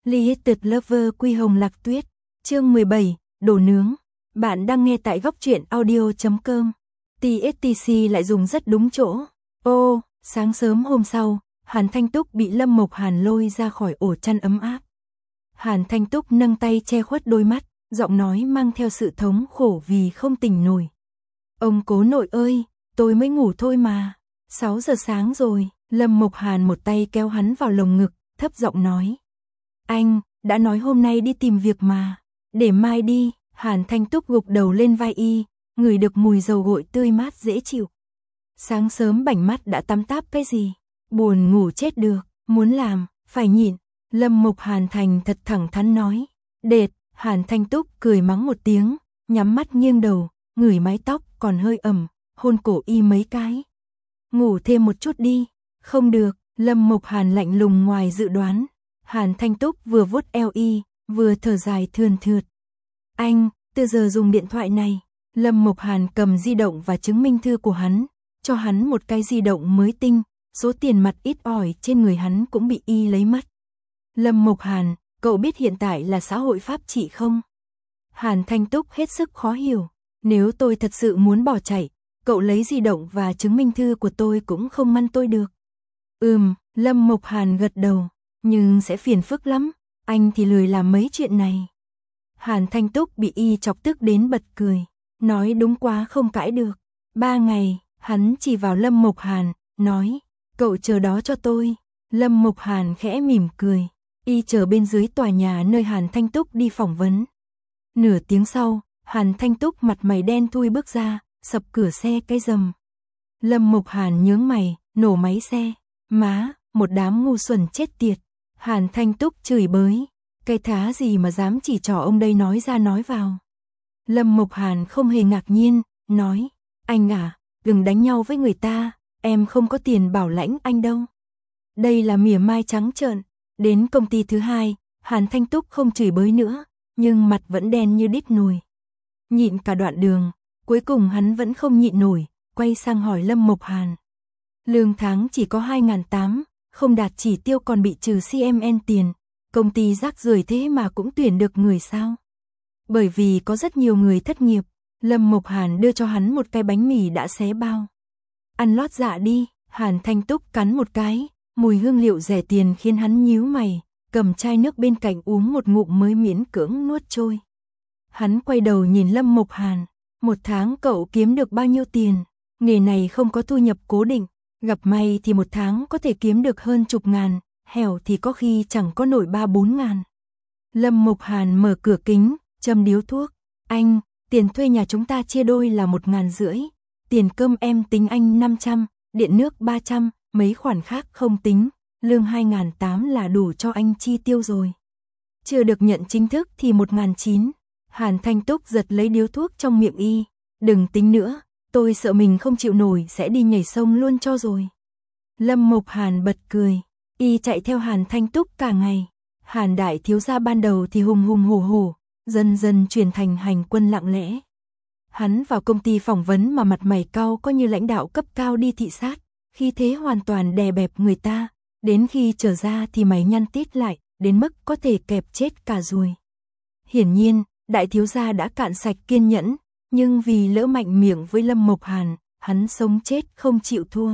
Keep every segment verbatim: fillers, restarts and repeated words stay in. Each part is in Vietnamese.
Liated Lover Quy Hồng Lạc Tuyết, chương mười bảy, đồ nướng. Bạn đang nghe tại góc truyện audio chấm com. tê ét tê xê lại dùng rất đúng chỗ. Ô, sáng sớm hôm sau, Hàn Thanh Túc bị Lâm Mộc Hàn lôi ra khỏi ổ chăn ấm áp. Hàn Thanh Túc nâng tay che khuất đôi mắt, giọng nói mang theo sự thống khổ vì không tỉnh nổi. Ông cố nội ơi, tôi mới ngủ thôi mà. sáu giờ sáng rồi, Lâm Mộc Hàn một tay kéo hắn vào lồng ngực, thấp giọng nói. Anh, đã nói hôm nay đi tìm việc mà. Để mai đi. Hàn Thanh Túc gục đầu lên vai y, ngửi được mùi dầu gội tươi mát dễ chịu. Sáng sớm bảnh mắt đã tắm táp cái gì? Buồn ngủ chết được, muốn làm, phải nhịn. Lâm Mộc Hàn thành thật thẳng thắn nói. Đệt, Hàn Thanh Túc cười mắng một tiếng, nhắm mắt nghiêng đầu, ngửi mái tóc còn hơi ẩm, hôn cổ y mấy cái. Ngủ thêm một chút đi. Không được, Lâm Mộc Hàn lạnh lùng ngoài dự đoán. Hàn Thanh Túc vừa vuốt eo y, vừa thở dài thườn thượt. Anh, từ giờ dùng điện thoại này. Lâm Mộc Hàn cầm di động và chứng minh thư của hắn, cho hắn một cái di động mới tinh, số tiền mặt ít ỏi trên người hắn cũng bị y lấy mất. Lâm Mộc Hàn, cậu biết hiện tại là xã hội pháp trị không? Hàn Thanh Túc hết sức khó hiểu. Nếu tôi thật sự muốn bỏ chạy, cậu lấy di động và chứng minh thư của tôi cũng không ngăn tôi được. Ừm, Lâm Mộc Hàn gật đầu. Nhưng sẽ phiền phức lắm, anh thì lười làm mấy chuyện này. Hàn Thanh Túc bị y chọc tức đến bật cười, nói đúng quá không cãi được. Ba ngày, hắn chỉ vào Lâm Mộc Hàn, nói, cậu chờ đó cho tôi. Lâm Mộc Hàn khẽ mỉm cười, y chờ bên dưới tòa nhà nơi Hàn Thanh Túc đi phỏng vấn. Nửa tiếng sau, Hàn Thanh Túc mặt mày đen thui bước ra, sập cửa xe cái rầm. Lâm Mộc Hàn nhướng mày, nổ máy xe, má, một đám ngu xuẩn chết tiệt. Hàn Thanh Túc chửi bới, cái thá gì mà dám chỉ trỏ ông đây nói ra nói vào. Lâm Mộc Hàn không hề ngạc nhiên, nói, anh à, đừng đánh nhau với người ta, em không có tiền bảo lãnh anh đâu. Đây là mỉa mai trắng trợn. Đến công ty thứ hai, Hàn Thanh Túc không chửi bới nữa, nhưng mặt vẫn đen như đít nồi. Nhịn cả đoạn đường, cuối cùng hắn vẫn không nhịn nổi, quay sang hỏi Lâm Mộc Hàn. Lương tháng chỉ có hai nghìn tám trăm, không đạt chỉ tiêu còn bị trừ xê em en tiền, công ty rác rưởi thế mà cũng tuyển được người sao? Bởi vì có rất nhiều người thất nghiệp, Lâm Mộc Hàn đưa cho hắn một cái bánh mì đã xé bao. Ăn lót dạ đi. Hàn Thanh Túc cắn một cái, mùi hương liệu rẻ tiền khiến hắn nhíu mày, cầm chai nước bên cạnh uống một ngụm mới miễn cưỡng nuốt trôi. Hắn quay đầu nhìn Lâm Mộc Hàn, một tháng cậu kiếm được bao nhiêu tiền? Nghề này không có thu nhập cố định. Gặp may thì một tháng có thể kiếm được hơn chục ngàn, hẻo thì có khi chẳng có nổi ba bốn ngàn. Lâm Mộc Hàn mở cửa kính, châm điếu thuốc. Anh, tiền thuê nhà chúng ta chia đôi là một ngàn rưỡi. Tiền cơm em tính anh năm trăm, điện nước ba trăm, mấy khoản khác không tính. Lương hai nghìn tám trăm là đủ cho anh chi tiêu rồi. Chưa được nhận chính thức thì một nghìn chín trăm. Hàn Thanh Túc giật lấy điếu thuốc trong miệng y. Đừng tính nữa. Tôi sợ mình không chịu nổi sẽ đi nhảy sông luôn cho rồi. Lâm Mộc Hàn bật cười, y chạy theo Hàn Thanh Túc cả ngày. Hàn đại thiếu gia ban đầu thì hùng hùng hổ hổ, dần dần chuyển thành hành quân lặng lẽ. Hắn vào công ty phỏng vấn mà mặt mày cau có như lãnh đạo cấp cao đi thị sát, khi thế hoàn toàn đè bẹp người ta, đến khi trở ra thì mày nhăn tít lại, đến mức có thể kẹp chết cả ruồi. Hiển nhiên, đại thiếu gia đã cạn sạch kiên nhẫn. Nhưng vì lỡ mạnh miệng với Lâm Mộc Hàn, hắn sống chết không chịu thua.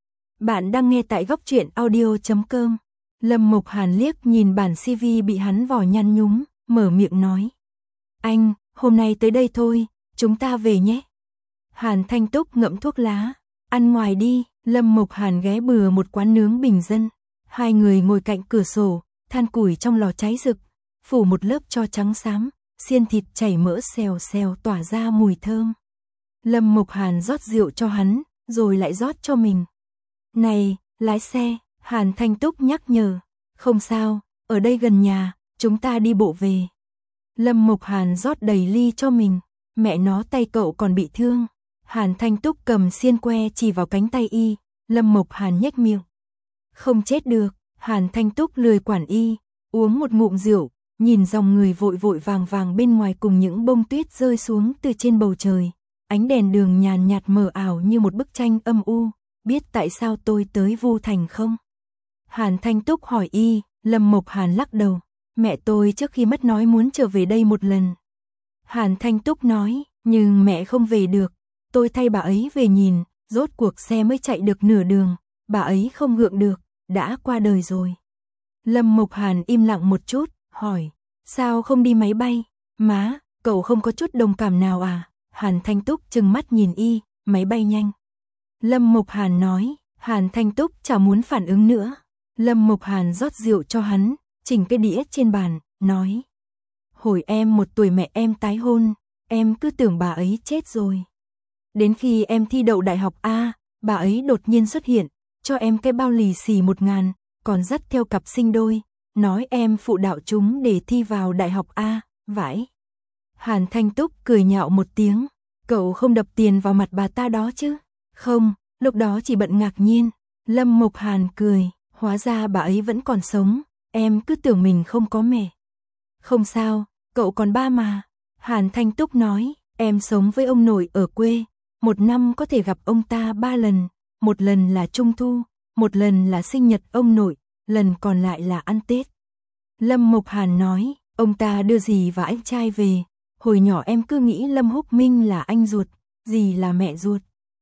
Bạn đang nghe tại góc truyện audio chấm com. Lâm Mộc Hàn liếc nhìn bản xê vê bị hắn vò nhăn nhúm, mở miệng nói. Anh, hôm nay tới đây thôi, chúng ta về nhé. Hàn Thanh Túc ngậm thuốc lá. Ăn ngoài đi. Lâm Mộc Hàn ghé bừa một quán nướng bình dân. Hai người ngồi cạnh cửa sổ, than củi trong lò cháy rực, phủ một lớp tro trắng xám. Xiên thịt chảy mỡ xèo xèo tỏa ra mùi thơm. Lâm Mộc Hàn rót rượu cho hắn, rồi lại rót cho mình. Này, lái xe, Hàn Thanh Túc nhắc nhở. Không sao, ở đây gần nhà, chúng ta đi bộ về. Lâm Mộc Hàn rót đầy ly cho mình. Mẹ nó tay cậu còn bị thương. Hàn Thanh Túc cầm xiên que chỉ vào cánh tay y. Lâm Mộc Hàn nhếch miệng. Không chết được. Hàn Thanh Túc lười quản y, uống một ngụm rượu. Nhìn dòng người vội vội vàng vàng bên ngoài cùng những bông tuyết rơi xuống từ trên bầu trời. Ánh đèn đường nhàn nhạt mờ ảo như một bức tranh âm u. Biết tại sao tôi tới Vu Thành không? Hàn Thanh Túc hỏi y. Lâm Mộc Hàn lắc đầu. Mẹ tôi trước khi mất nói muốn trở về đây một lần. Hàn Thanh Túc nói, nhưng mẹ không về được. Tôi thay bà ấy về nhìn, rốt cuộc xe mới chạy được nửa đường, bà ấy không gượng được, đã qua đời rồi. Lâm Mục Hàn im lặng một chút, hỏi, sao không đi máy bay? Má, cậu không có chút đồng cảm nào à? Hàn Thanh Túc trừng mắt nhìn y, máy bay nhanh. Lâm Mục Hàn nói, Hàn Thanh Túc chả muốn phản ứng nữa. Lâm Mục Hàn rót rượu cho hắn, chỉnh cái đĩa trên bàn, nói. Hồi em một tuổi mẹ em tái hôn, em cứ tưởng bà ấy chết rồi. Đến khi em thi đậu đại học A, bà ấy đột nhiên xuất hiện, cho em cái bao lì xì một ngàn, còn dắt theo cặp sinh đôi, nói em phụ đạo chúng để thi vào đại học A, vãi. Hàn Thanh Túc cười nhạo một tiếng, cậu không đập tiền vào mặt bà ta đó chứ? Không, lúc đó chỉ bận ngạc nhiên. Lâm Mục Hàn cười, hóa ra bà ấy vẫn còn sống, em cứ tưởng mình không có mẹ. Không sao, cậu còn ba mà. Hàn Thanh Túc nói, em sống với ông nội ở quê, một năm có thể gặp ông ta ba lần, một lần là Trung Thu, một lần là sinh nhật ông nội, lần còn lại là ăn Tết. Lâm Mục Hàn nói, ông ta đưa dì và anh trai về, hồi nhỏ em cứ nghĩ Lâm Húc Minh là anh ruột, dì là mẹ ruột.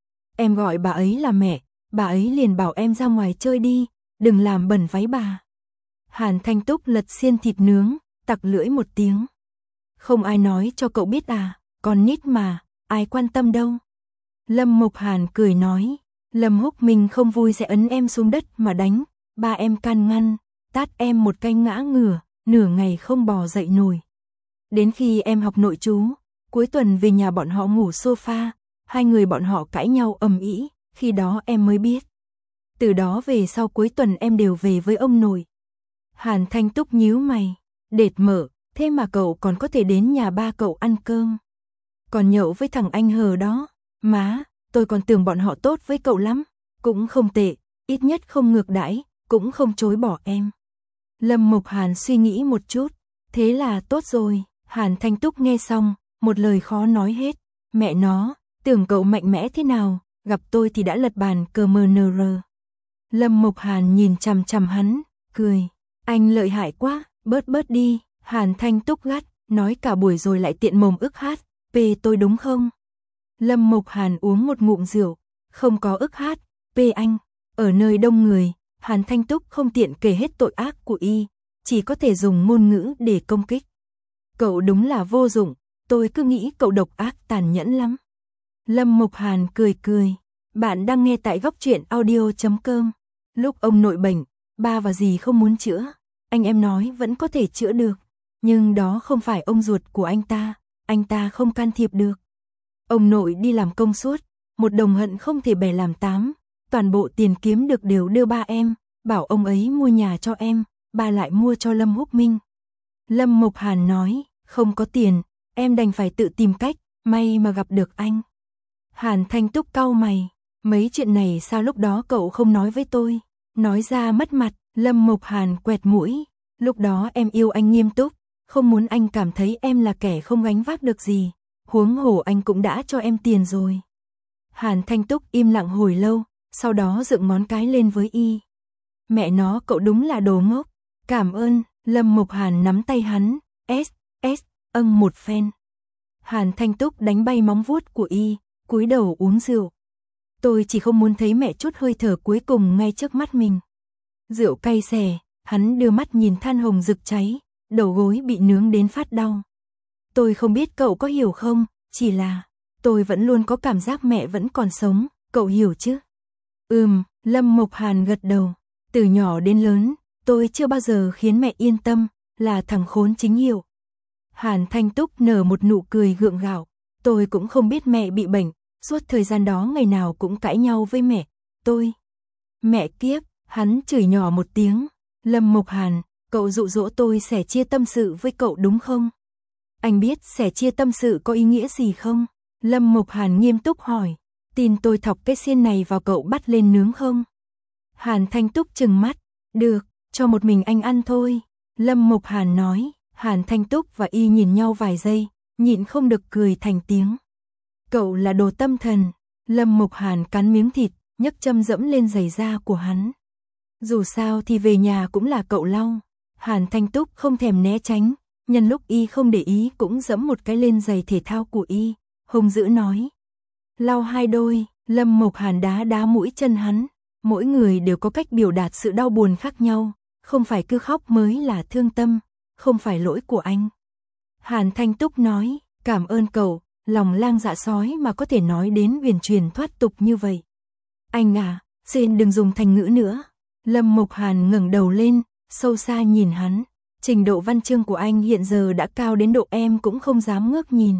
Em gọi bà ấy là mẹ, bà ấy liền bảo em ra ngoài chơi đi, đừng làm bẩn váy bà. Hàn Thanh Túc lật xiên thịt nướng, tặc lưỡi một tiếng. Không ai nói cho cậu biết à, còn nít mà, ai quan tâm đâu. Lâm Mục Hàn cười nói, Lâm Húc Minh không vui sẽ ấn em xuống đất mà đánh, ba em can ngăn, tát em một cái ngã ngửa, nửa ngày không bò dậy nổi. Đến khi em học nội trú, cuối tuần về nhà bọn họ ngủ sofa, hai người bọn họ cãi nhau ầm ĩ, khi đó em mới biết. Từ đó về sau cuối tuần em đều về với ông nội. Hàn Thanh Túc nhíu mày, đệt mở, thế mà cậu còn có thể đến nhà ba cậu ăn cơm. Còn nhậu với thằng anh hờ đó, má, tôi còn tưởng bọn họ tốt với cậu lắm, cũng không tệ, ít nhất không ngược đãi, cũng không chối bỏ em. Lâm Mục Hàn suy nghĩ một chút, thế là tốt rồi. Hàn Thanh Túc nghe xong, một lời khó nói hết, mẹ nó, tưởng cậu mạnh mẽ thế nào, gặp tôi thì đã lật bàn cờ mờ nờ rờ. Lâm Mục Hàn nhìn chằm chằm hắn, cười, anh lợi hại quá, bớt bớt đi. Hàn Thanh Túc gắt, nói cả buổi rồi lại tiện mồm ức hát, pê tôi đúng không? Lâm Mục Hàn uống một ngụm rượu, không có ức hát, pê anh, ở nơi đông người, Hàn Thanh Túc không tiện kể hết tội ác của y, chỉ có thể dùng ngôn ngữ để công kích. Cậu đúng là vô dụng, tôi cứ nghĩ cậu độc ác tàn nhẫn lắm. Lâm Mục Hàn cười cười, bạn đang nghe tại góc truyện audio chấm com. Lúc ông nội bệnh, ba và dì không muốn chữa, anh em nói vẫn có thể chữa được, nhưng đó không phải ông ruột của anh ta, anh ta không can thiệp được. Ông nội đi làm công suốt, một đồng hận không thể bè làm tám, toàn bộ tiền kiếm được đều đưa ba em, bảo ông ấy mua nhà cho em, ba lại mua cho Lâm Húc Minh. Lâm Mục Hàn nói, không có tiền, em đành phải tự tìm cách, may mà gặp được anh. Hàn Thanh Túc cau mày, mấy chuyện này sao lúc đó cậu không nói với tôi, nói ra mất mặt. Lâm Mục Hàn quẹt mũi, lúc đó em yêu anh nghiêm túc, không muốn anh cảm thấy em là kẻ không gánh vác được gì, huống hồ anh cũng đã cho em tiền rồi. Hàn Thanh Túc im lặng hồi lâu, sau đó dựng ngón cái lên với y. Mẹ nó, cậu đúng là đồ ngốc, cảm ơn. Lâm Mục Hàn nắm tay hắn, s, s, âng một phen. Hàn Thanh Túc đánh bay móng vuốt của y, cúi đầu uống rượu. Tôi chỉ không muốn thấy mẹ chút hơi thở cuối cùng ngay trước mắt mình. Rượu cay xè, hắn đưa mắt nhìn than hồng rực cháy, đầu gối bị nướng đến phát đau. Tôi không biết cậu có hiểu không, chỉ là tôi vẫn luôn có cảm giác mẹ vẫn còn sống, cậu hiểu chứ? Ừm, Lâm Mục Hàn gật đầu, từ nhỏ đến lớn, tôi chưa bao giờ khiến mẹ yên tâm, là thằng khốn chính hiệu. Hàn Thanh Túc nở một nụ cười gượng gạo, tôi cũng không biết mẹ bị bệnh, suốt thời gian đó ngày nào cũng cãi nhau với mẹ, tôi. Mẹ kiếp, hắn chửi nhỏ một tiếng, Lâm Mục Hàn, cậu dụ dỗ tôi sẻ chia tâm sự với cậu đúng không? Anh biết sẻ chia tâm sự có ý nghĩa gì không? Lâm Mục Hàn nghiêm túc hỏi, tin tôi thọc cái xiên này vào cậu bắt lên nướng không? Hàn Thanh Túc trừng mắt, được, cho một mình anh ăn thôi. Lâm Mục Hàn nói, Hàn Thanh Túc và y nhìn nhau vài giây, nhịn không được cười thành tiếng. Cậu là đồ tâm thần. Lâm Mục Hàn cắn miếng thịt, nhấc châm dẫm lên giày da của hắn. Dù sao thì về nhà cũng là cậu lau. Hàn Thanh Túc không thèm né tránh, nhân lúc y không để ý cũng giẫm một cái lên giày thể thao của y, hung dữ nói. Lau hai đôi, Lâm Mộc Hàn đá đá mũi chân hắn, mỗi người đều có cách biểu đạt sự đau buồn khác nhau, không phải cứ khóc mới là thương tâm, không phải lỗi của anh. Hàn Thanh Túc nói, cảm ơn cậu, lòng lang dạ sói mà có thể nói đến huyền truyền thoát tục như vậy. Anh à, xin đừng dùng thành ngữ nữa. Lâm Mộc Hàn ngẩng đầu lên, sâu xa nhìn hắn, trình độ văn chương của anh hiện giờ đã cao đến độ em cũng không dám ngước nhìn.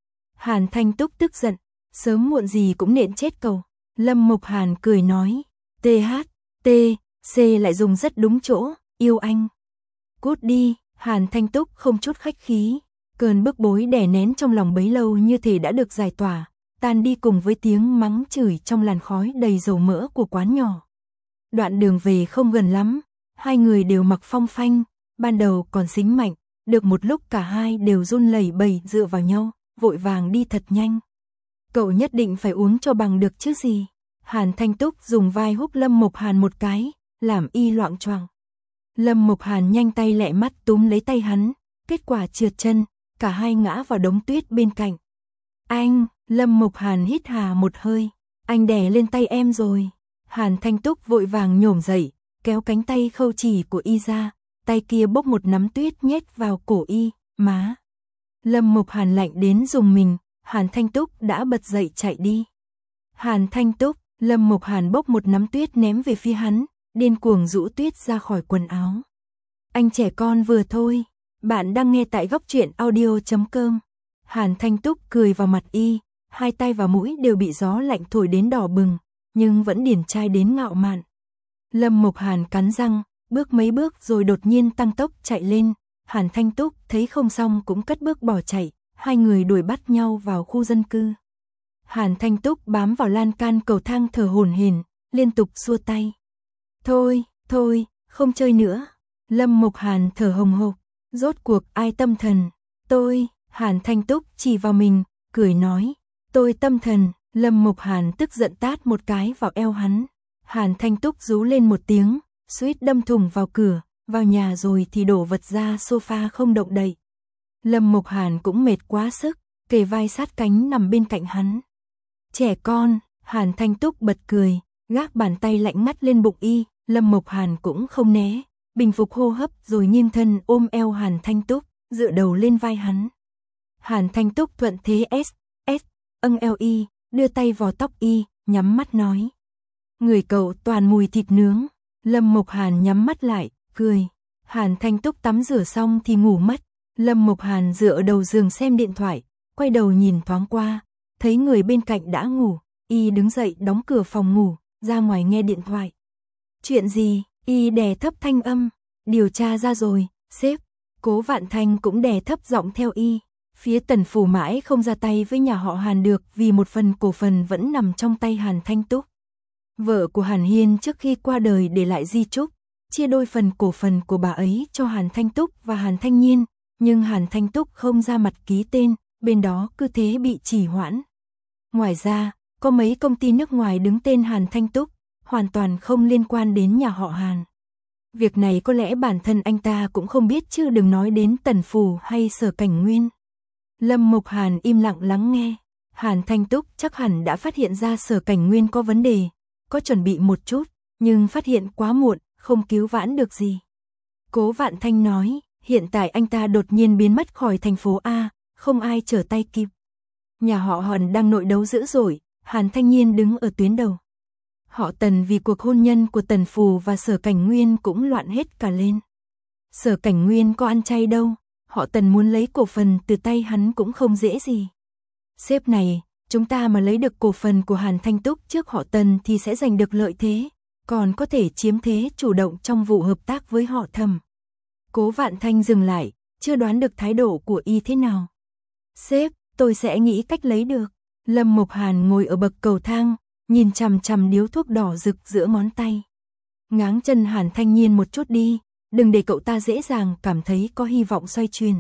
Hàn Thanh Túc tức giận, sớm muộn gì cũng nện chết cậu. Lâm Mộc Hàn cười nói, T H, T, C lại dùng rất đúng chỗ, yêu anh. Cút đi, Hàn Thanh Túc không chút khách khí, cơn bức bối đè nén trong lòng bấy lâu như thể đã được giải tỏa, tan đi cùng với tiếng mắng chửi trong làn khói đầy dầu mỡ của quán nhỏ. Đoạn đường về không gần lắm, hai người đều mặc phong phanh, ban đầu còn xính mạnh, được một lúc cả hai đều run lẩy bẩy dựa vào nhau, vội vàng đi thật nhanh. Cậu nhất định phải uống cho bằng được chứ gì. Hàn Thanh Túc dùng vai húc Lâm Mộc Hàn một cái, làm y loạng choạng. Lâm Mộc Hàn nhanh tay lẹ mắt túm lấy tay hắn, kết quả trượt chân, cả hai ngã vào đống tuyết bên cạnh. Anh, Lâm Mộc Hàn hít hà một hơi, anh đè lên tay em rồi. Hàn Thanh Túc vội vàng nhổm dậy, kéo cánh tay khâu chỉ của y ra, tay kia bốc một nắm tuyết nhét vào cổ y, má. Lâm Mộc Hàn lạnh đến dùng mình, Hàn Thanh Túc đã bật dậy chạy đi. Hàn Thanh Túc, Lâm Mộc Hàn bốc một nắm tuyết ném về phía hắn, điên cuồng rũ tuyết ra khỏi quần áo. Anh trẻ con vừa thôi, bạn đang nghe tại góc truyện audio chấm com. Hàn Thanh Túc cười vào mặt y, hai tay và mũi đều bị gió lạnh thổi đến đỏ bừng, nhưng vẫn điển trai đến ngạo mạn. Lâm Mộc Hàn cắn răng, bước mấy bước rồi đột nhiên tăng tốc chạy lên, Hàn Thanh Túc thấy không xong cũng cất bước bỏ chạy, hai người đuổi bắt nhau vào khu dân cư. Hàn Thanh Túc bám vào lan can cầu thang thở hổn hển, liên tục xua tay. Thôi, thôi, không chơi nữa. Lâm Mộc Hàn thở hồng hộc, rốt cuộc ai tâm thần? Tôi, Hàn Thanh Túc chỉ vào mình, cười nói, tôi tâm thần. Lâm Mộc Hàn tức giận tát một cái vào eo hắn. Hàn Thanh Túc rú lên một tiếng, suýt đâm thủng vào cửa, vào nhà rồi thì đổ vật ra sofa không động đậy. Lâm Mộc Hàn cũng mệt quá sức, kề vai sát cánh nằm bên cạnh hắn. Trẻ con, Hàn Thanh Túc bật cười, gác bàn tay lạnh ngắt lên bụng y, Lâm Mộc Hàn cũng không né, bình phục hô hấp rồi nghiêng thân ôm eo Hàn Thanh Túc, dựa đầu lên vai hắn. Hàn Thanh Túc thuận thế S, S, âng eo y, đưa tay vào tóc y, nhắm mắt nói. Người cậu toàn mùi thịt nướng. Lâm Mộc Hàn nhắm mắt lại, cười. Hàn Thanh Túc tắm rửa xong thì ngủ mất. Lâm Mộc Hàn dựa ở đầu giường xem điện thoại, quay đầu nhìn thoáng qua, thấy người bên cạnh đã ngủ, y đứng dậy đóng cửa phòng ngủ, ra ngoài nghe điện thoại. Chuyện gì? Y đè thấp thanh âm. Điều tra ra rồi, sếp. Cố Vạn Thanh cũng đè thấp giọng theo y. Phía Tần Phủ mãi không ra tay với nhà họ Hàn được vì một phần cổ phần vẫn nằm trong tay Hàn Thanh Túc. Vợ của Hàn Hiên trước khi qua đời để lại di chúc, chia đôi phần cổ phần của bà ấy cho Hàn Thanh Túc và Hàn Thanh Nhiên, nhưng Hàn Thanh Túc không ra mặt ký tên, bên đó cứ thế bị trì hoãn. Ngoài ra, có mấy công ty nước ngoài đứng tên Hàn Thanh Túc, hoàn toàn không liên quan đến nhà họ Hàn. Việc này có lẽ bản thân anh ta cũng không biết chứ đừng nói đến Tần Phủ hay Sở Cảnh Nguyên. Lâm Mộc Hàn im lặng lắng nghe. Hàn Thanh Túc chắc hẳn đã phát hiện ra Sở Cảnh Nguyên có vấn đề, có chuẩn bị một chút, nhưng phát hiện quá muộn, không cứu vãn được gì. Cố Vạn Thanh nói, hiện tại anh ta đột nhiên biến mất khỏi thành phố A, không ai trở tay kịp. Nhà họ Hàn đang nội đấu dữ dội, Hàn Thanh Nhiên đứng ở tuyến đầu. Họ Tần vì cuộc hôn nhân của Tần Phù và Sở Cảnh Nguyên cũng loạn hết cả lên. Sở Cảnh Nguyên có ăn chay đâu, họ Tần muốn lấy cổ phần từ tay hắn cũng không dễ gì. Sếp này, chúng ta mà lấy được cổ phần của Hàn Thanh Túc trước họ Tần thì sẽ giành được lợi thế, còn có thể chiếm thế chủ động trong vụ hợp tác với họ Thẩm. Cố Vạn Thanh dừng lại, chưa đoán được thái độ của y thế nào. Sếp, tôi sẽ nghĩ cách lấy được. Lâm Mộc Hàn ngồi ở bậc cầu thang, nhìn chằm chằm điếu thuốc đỏ rực giữa ngón tay. Ngáng chân Hàn Thanh Nhiên một chút đi, đừng để cậu ta dễ dàng cảm thấy có hy vọng xoay chuyển.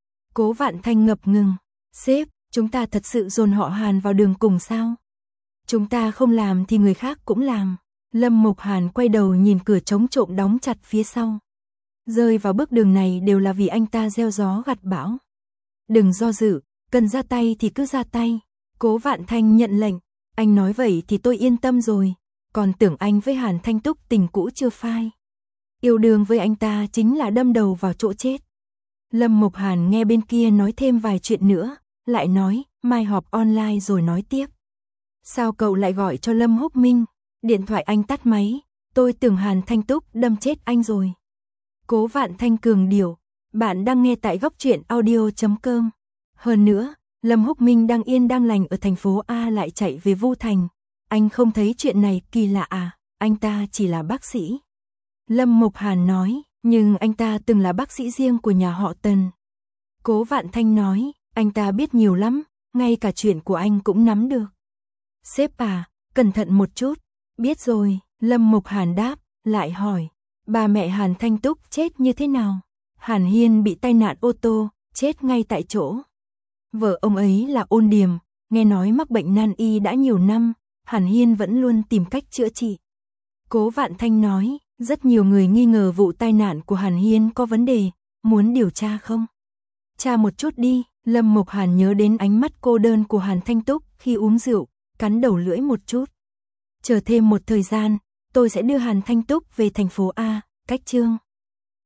Cố Vạn Thanh ngập ngừng. Sếp, chúng ta thật sự dồn họ Hàn vào đường cùng sao? Chúng ta không làm thì người khác cũng làm. Lâm Mộc Hàn quay đầu nhìn cửa trống trộm đóng chặt phía sau. Rơi vào bước đường này đều là vì anh ta gieo gió gặt bão. Đừng do dự, cần ra tay thì cứ ra tay. Cố Vạn Thanh nhận lệnh, anh nói vậy thì tôi yên tâm rồi, còn tưởng anh với Hàn Thanh Túc tình cũ chưa phai. Yêu đương với anh ta chính là đâm đầu vào chỗ chết. Lâm Mộc Hàn nghe bên kia nói thêm vài chuyện nữa, lại nói, mai họp online rồi nói tiếp. Sao cậu lại gọi cho Lâm Húc Minh? Điện thoại anh tắt máy, tôi tưởng Hàn Thanh Túc đâm chết anh rồi. Cố Vạn Thanh cường điệu, bạn đang nghe tại góc truyện audio chấm com. Hơn nữa, Lâm Húc Minh đang yên đang lành ở thành phố A lại chạy về Vu Thành. Anh không thấy chuyện này kỳ lạ à, anh ta chỉ là bác sĩ. Lâm Mộc Hàn nói, nhưng anh ta từng là bác sĩ riêng của nhà họ Tần. Cố Vạn Thanh nói, anh ta biết nhiều lắm, ngay cả chuyện của anh cũng nắm được. Sếp à, cẩn thận một chút. Biết rồi, Lâm Mộc Hàn đáp, lại hỏi, bà mẹ Hàn Thanh Túc chết như thế nào? Hàn Hiên bị tai nạn ô tô, chết ngay tại chỗ. Vợ ông ấy là Ôn Điềm, nghe nói mắc bệnh nan y đã nhiều năm, Hàn Hiên vẫn luôn tìm cách chữa trị. Cố Vạn Thanh nói, rất nhiều người nghi ngờ vụ tai nạn của Hàn Hiên có vấn đề, muốn điều tra không? Tra một chút đi. Lâm Mộc Hàn nhớ đến ánh mắt cô đơn của Hàn Thanh Túc khi uống rượu, cắn đầu lưỡi một chút. Chờ thêm một thời gian, tôi sẽ đưa Hàn Thanh Túc về thành phố A, cách Trương